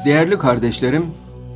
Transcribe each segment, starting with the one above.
Değerli kardeşlerim,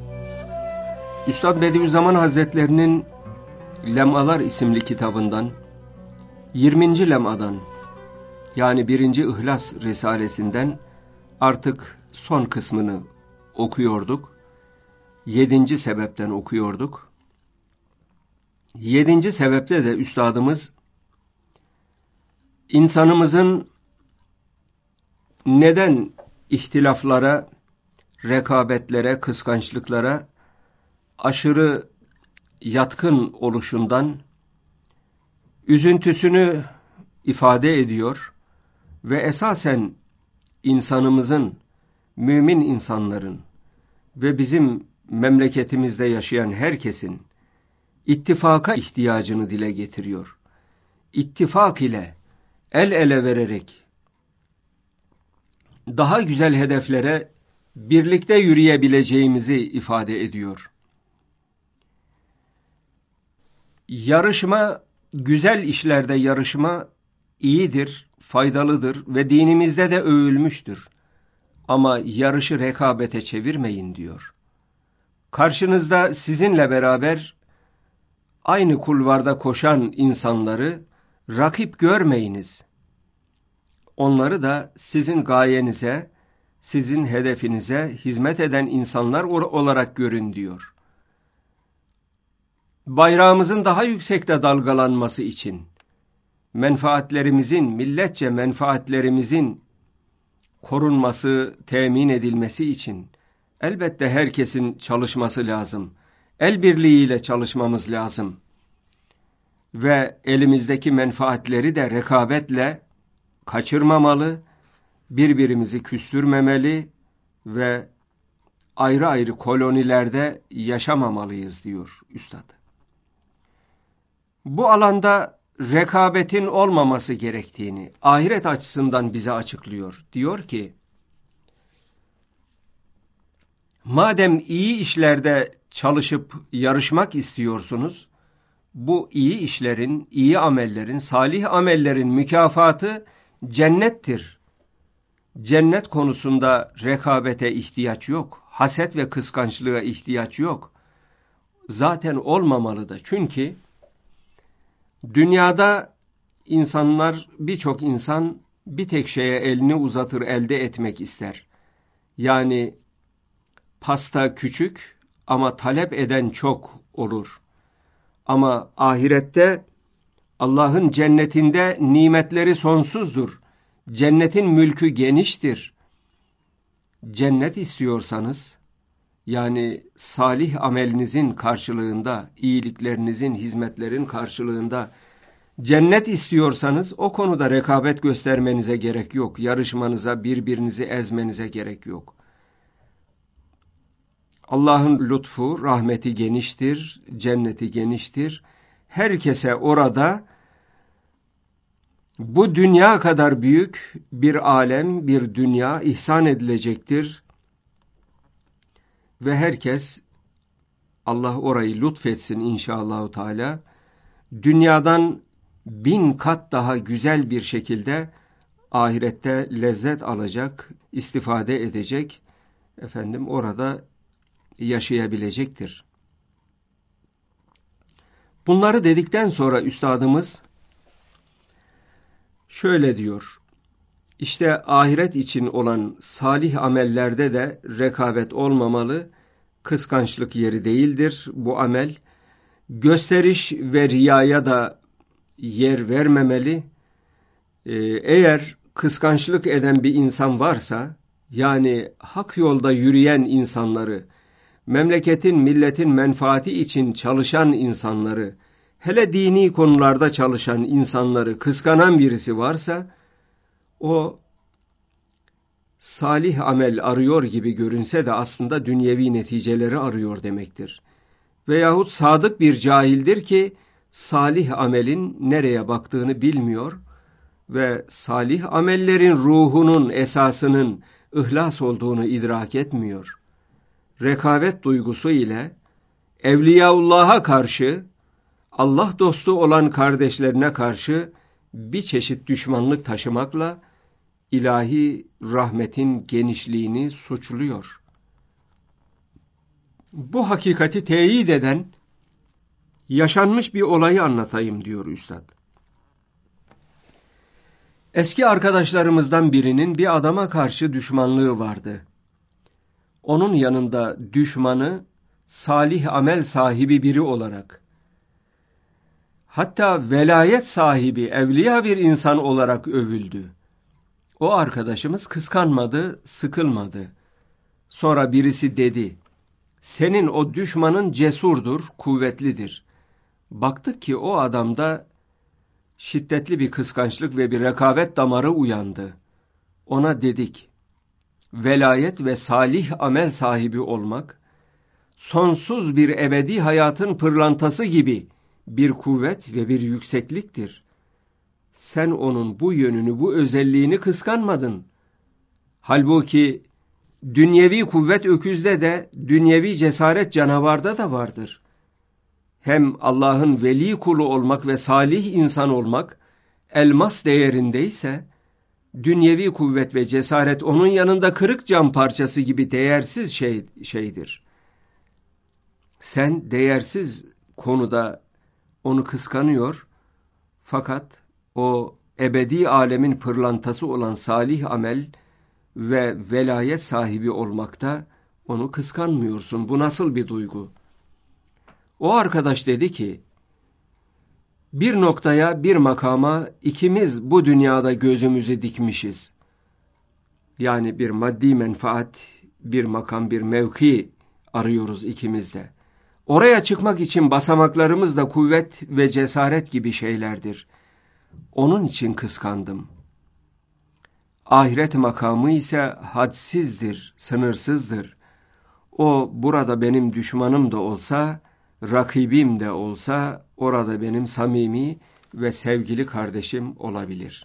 Üstad Bediüzzaman Hazretlerinin Lemalar isimli kitabından 20. lemadan yani 1. İhlas Risalesinden artık son kısmını okuyorduk. 7. sebepten okuyorduk. 7. sebepte de üstadımız insanımızın neden ihtilaflara, rekabetlere, kıskançlıklara aşırı yatkın oluşundan üzüntüsünü ifade ediyor ve esasen insanımızın, mümin insanların ve bizim memleketimizde yaşayan herkesin ittifaka ihtiyacını dile getiriyor. İttifak ile el ele vererek daha güzel hedeflere birlikte yürüyebileceğimizi ifade ediyor. Yarışma, güzel işlerde yarışma iyidir, faydalıdır ve dinimizde de övülmüştür. Ama yarışı rekabete çevirmeyin diyor. Karşınızda sizinle beraber aynı kulvarda koşan insanları rakip görmeyiniz. Onları da sizin gayenize, sizin hedefinize hizmet eden insanlar olarak görün diyor. Bayrağımızın daha yüksekte dalgalanması için, menfaatlerimizin, milletçe menfaatlerimizin korunması, temin edilmesi için elbette herkesin çalışması lazım. El birliğiyle çalışmamız lazım. Ve elimizdeki menfaatleri de rekabetle kaçırmamalı, birbirimizi küstürmemeli ve ayrı ayrı kolonilerde yaşamamalıyız diyor üstad. Bu alanda rekabetin olmaması gerektiğini ahiret açısından bize açıklıyor. Diyor ki, madem iyi işlerde çalışıp yarışmak istiyorsunuz, bu iyi işlerin, iyi amellerin, salih amellerin mükafatı cennettir. Cennet konusunda rekabete ihtiyaç yok. Haset ve kıskançlığa ihtiyaç yok. Zaten olmamalı da. Çünkü dünyada insanlar, birçok insan bir tek şeye elini uzatır, elde etmek ister. Yani pasta küçük ama talep eden çok olur. Ama ahirette Allah'ın cennetinde nimetleri sonsuzdur. Cennetin mülkü geniştir. Cennet istiyorsanız, yani salih amelinizin karşılığında, iyiliklerinizin, hizmetlerin karşılığında cennet istiyorsanız o konuda rekabet göstermenize gerek yok. Yarışmanıza, birbirinizi ezmenize gerek yok. Allah'ın lütfu, rahmeti geniştir, cenneti geniştir. Herkese orada bu dünya kadar büyük bir alem, bir dünya ihsan edilecektir. Ve herkes, Allah orayı lütfetsin inşallahü teala, dünyadan 1000 kat daha güzel bir şekilde ahirette lezzet alacak, istifade edecek, orada yaşayabilecektir. Bunları dedikten sonra üstadımız şöyle diyor: İşte ahiret için olan salih amellerde de rekabet olmamalı, kıskançlık yeri değildir bu amel. Gösteriş ve riyaya da yer vermemeli. Eğer kıskançlık eden bir insan varsa, yani hak yolda yürüyen insanları, memleketin, milletin menfaati için çalışan insanları, hele dini konularda çalışan insanları kıskanan birisi varsa, o salih amel arıyor gibi görünse de aslında dünyevi neticeleri arıyor demektir. Veyahut sadık bir cahildir ki salih amelin nereye baktığını bilmiyor ve salih amellerin ruhunun, esasının ihlas olduğunu idrak etmiyor. Rekabet duygusu ile Evliyaullah'a karşı, Allah dostu olan kardeşlerine karşı bir çeşit düşmanlık taşımakla ilahi rahmetin genişliğini suçluyor. Bu hakikati teyit eden yaşanmış bir olayı anlatayım diyor üstad. Eski arkadaşlarımızdan birinin bir adama karşı düşmanlığı vardı. Onun yanında düşmanı salih amel sahibi biri olarak, hatta velayet sahibi, evliya bir insan olarak övüldü. O arkadaşımız kıskanmadı, sıkılmadı. Sonra birisi dedi, senin o düşmanın cesurdur, kuvvetlidir. Baktık ki o adamda şiddetli bir kıskançlık ve bir rekabet damarı uyandı. Ona dedik, velayet ve salih amel sahibi olmak, sonsuz bir ebedi hayatın pırlantası gibi bir kuvvet ve bir yüksekliktir. Sen onun bu yönünü, bu özelliğini kıskanmadın. Halbuki dünyevi kuvvet öküzde de, dünyevi cesaret canavarda da vardır. Hem Allah'ın veli kulu olmak ve salih insan olmak elmas değerindeyse, dünyevi kuvvet ve cesaret onun yanında kırık cam parçası gibi değersiz şeydir. Sen değersiz konuda onu kıskanıyor, fakat o ebedi alemin pırlantası olan salih amel ve velayet sahibi olmakta onu kıskanmıyorsun. Bu nasıl bir duygu? O arkadaş dedi ki, bir noktaya, bir makama ikimiz bu dünyada gözümüzü dikmişiz. Yani bir maddi menfaat, bir makam, bir mevki arıyoruz ikimiz de. Oraya çıkmak için basamaklarımız da kuvvet ve cesaret gibi şeylerdir. Onun için kıskandım. Ahiret makamı ise hadsizdir, sınırsızdır. O burada benim düşmanım da olsa, rakibim de olsa, orada benim samimi ve sevgili kardeşim olabilir.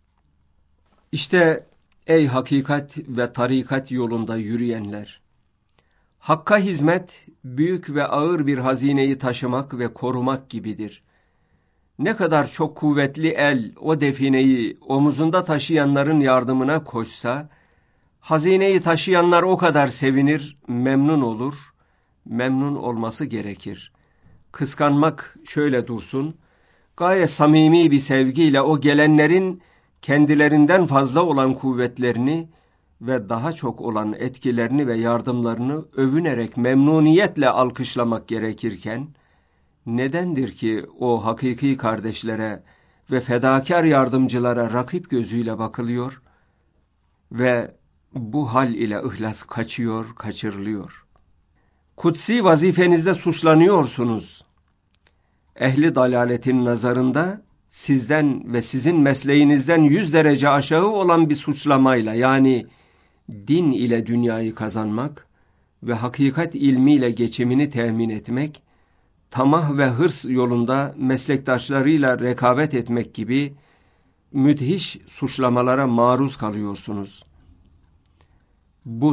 İşte ey hakikat ve tarikat yolunda yürüyenler! Hakka hizmet, büyük ve ağır bir hazineyi taşımak ve korumak gibidir. Ne kadar çok kuvvetli el o defineyi omuzunda taşıyanların yardımına koşsa, hazineyi taşıyanlar o kadar sevinir, memnun olur, memnun olması gerekir. Kıskanmak şöyle dursun, gayet samimi bir sevgiyle o gelenlerin kendilerinden fazla olan kuvvetlerini ve daha çok olan etkilerini ve yardımlarını övünerek memnuniyetle alkışlamak gerekirken, nedendir ki o hakiki kardeşlere ve fedakar yardımcılara rakip gözüyle bakılıyor ve bu hal ile ihlas kaçıyor, kaçırılıyor? Kutsi vazifenizde suçlanıyorsunuz. Ehli dalaletin nazarında sizden ve sizin mesleğinizden 100 derece aşağı olan bir suçlamayla, yani din ile dünyayı kazanmak ve hakikat ilmiyle geçimini temin etmek, tamah ve hırs yolunda meslektaşlarıyla rekabet etmek gibi müthiş suçlamalara maruz kalıyorsunuz. Bu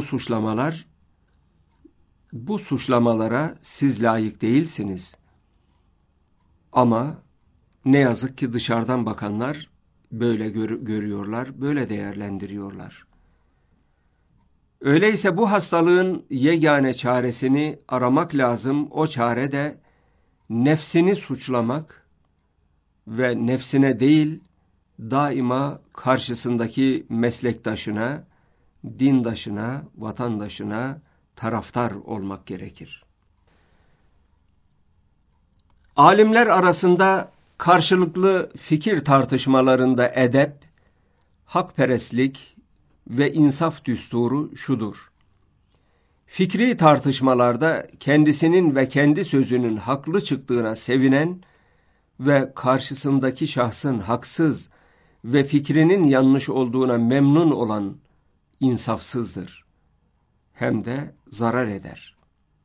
suçlamalara siz layık değilsiniz. Ama ne yazık ki dışarıdan bakanlar böyle görüyorlar, böyle değerlendiriyorlar. Öyleyse bu hastalığın yegane çaresini aramak lazım. O çare de nefsini suçlamak ve nefsine değil, daima karşısındaki meslektaşına, dindaşına, vatandaşına taraftar olmak gerekir. Alimler arasında karşılıklı fikir tartışmalarında edep, hakperestlik ve insaf düsturu şudur: fikri tartışmalarda kendisinin ve kendi sözünün haklı çıktığına sevinen ve karşısındaki şahsın haksız ve fikrinin yanlış olduğuna memnun olan insafsızdır. Hem de zarar eder.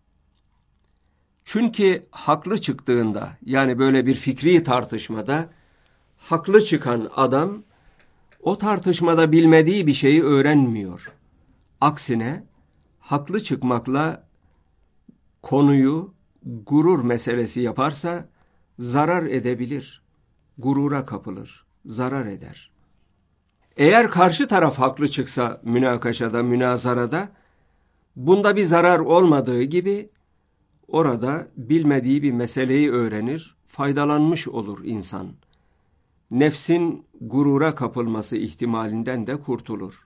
Çünkü haklı çıktığında, yani böyle bir fikri tartışmada haklı çıkan adam o tartışmada bilmediği bir şeyi öğrenmiyor. Aksine haklı çıkmakla konuyu gurur meselesi yaparsa zarar edebilir. Gurura kapılır, zarar eder. Eğer karşı taraf haklı çıksa münakaşada, münazarada, bunda bir zarar olmadığı gibi orada bilmediği bir meseleyi öğrenir, faydalanmış olur insan. Nefsin gurura kapılması ihtimalinden de kurtulur.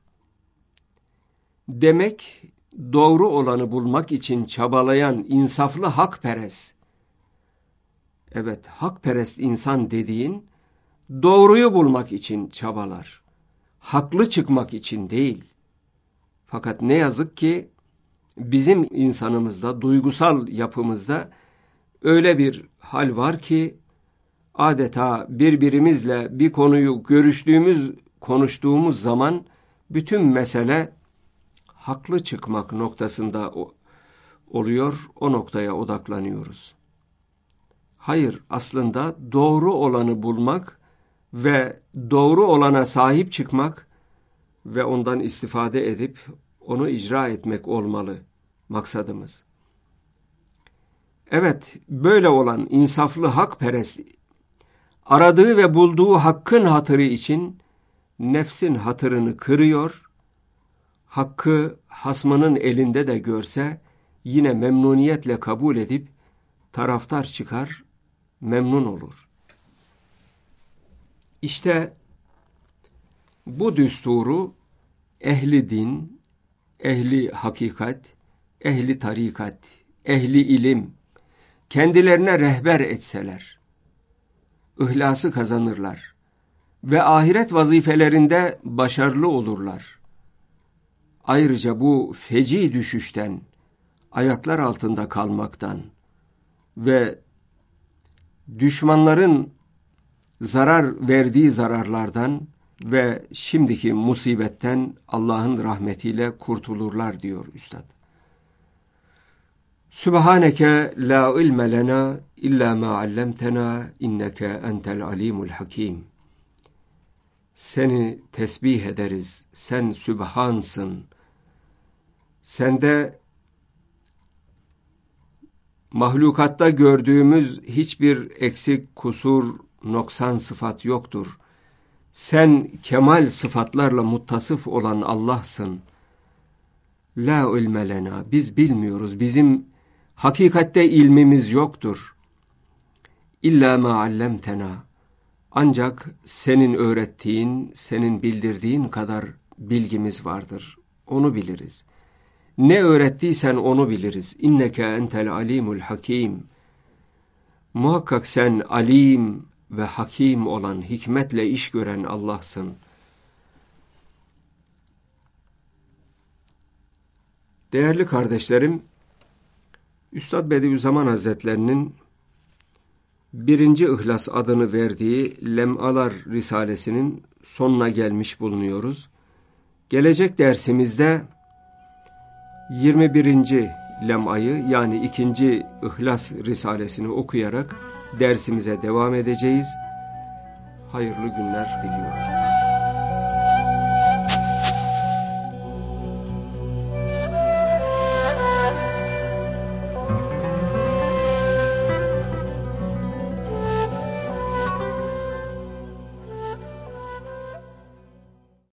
Demek doğru olanı bulmak için çabalayan insaflı hakperest, evet hakperest insan dediğin doğruyu bulmak için çabalar. Haklı çıkmak için değil. Fakat ne yazık ki bizim insanımızda, duygusal yapımızda öyle bir hal var ki adeta birbirimizle bir konuyu konuştuğumuz zaman bütün mesele haklı çıkmak noktasında oluyor, o noktaya odaklanıyoruz. Hayır, aslında doğru olanı bulmak ve doğru olana sahip çıkmak ve ondan istifade edip onu icra etmek olmalı maksadımız. Evet, böyle olan insaflı hakperest, aradığı ve bulduğu hakkın hatırı için nefsin hatırını kırıyor, hakkı hasmının elinde de görse yine memnuniyetle kabul edip taraftar çıkar, memnun olur. İşte bu düsturu ehli din, ehli hakikat, ehli tarikat, ehli ilim kendilerine rehber etseler, ihlası kazanırlar ve ahiret vazifelerinde başarılı olurlar. Ayrıca bu feci düşüşten, ayaklar altında kalmaktan ve düşmanların zarar verdiği zararlardan ve şimdiki musibetten Allah'ın rahmetiyle kurtulurlar diyor Üstad. Sübhaneke la ilme lena illa ma allamtena inneke entel alimul hakim. Seni tesbih ederiz, sen Sübhansın. Sende mahlukatta gördüğümüz hiçbir eksik, kusur, noksan sıfat yoktur. Sen kemal sıfatlarla muttasıf olan Allah'sın. La ilme lena, biz bilmiyoruz, bizim hakikatte ilmimiz yoktur. İlla ma allamtena, ancak senin öğrettiğin, senin bildirdiğin kadar bilgimiz vardır. Onu biliriz. Ne öğrettiysen onu biliriz. İnneke entel alimul hakim. Muhakkak sen alim ve hakim olan, hikmetle iş gören Allah'sın. Değerli kardeşlerim, Üstad Bediüzzaman Hazretlerinin 1. İhlas adını verdiği Lem'alar Risalesinin sonuna gelmiş bulunuyoruz. Gelecek dersimizde 21. Lem'ayı yani 2. İhlas Risalesini okuyarak dersimize devam edeceğiz. Hayırlı günler diliyorum.